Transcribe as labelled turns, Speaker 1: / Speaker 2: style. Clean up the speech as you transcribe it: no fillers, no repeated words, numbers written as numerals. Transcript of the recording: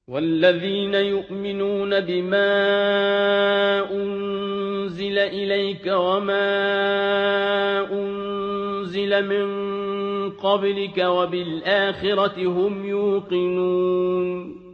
Speaker 1: والذين يؤمنون بما أنزل إليك وما أنزل من قبلك وبالآخرة هم يوقنون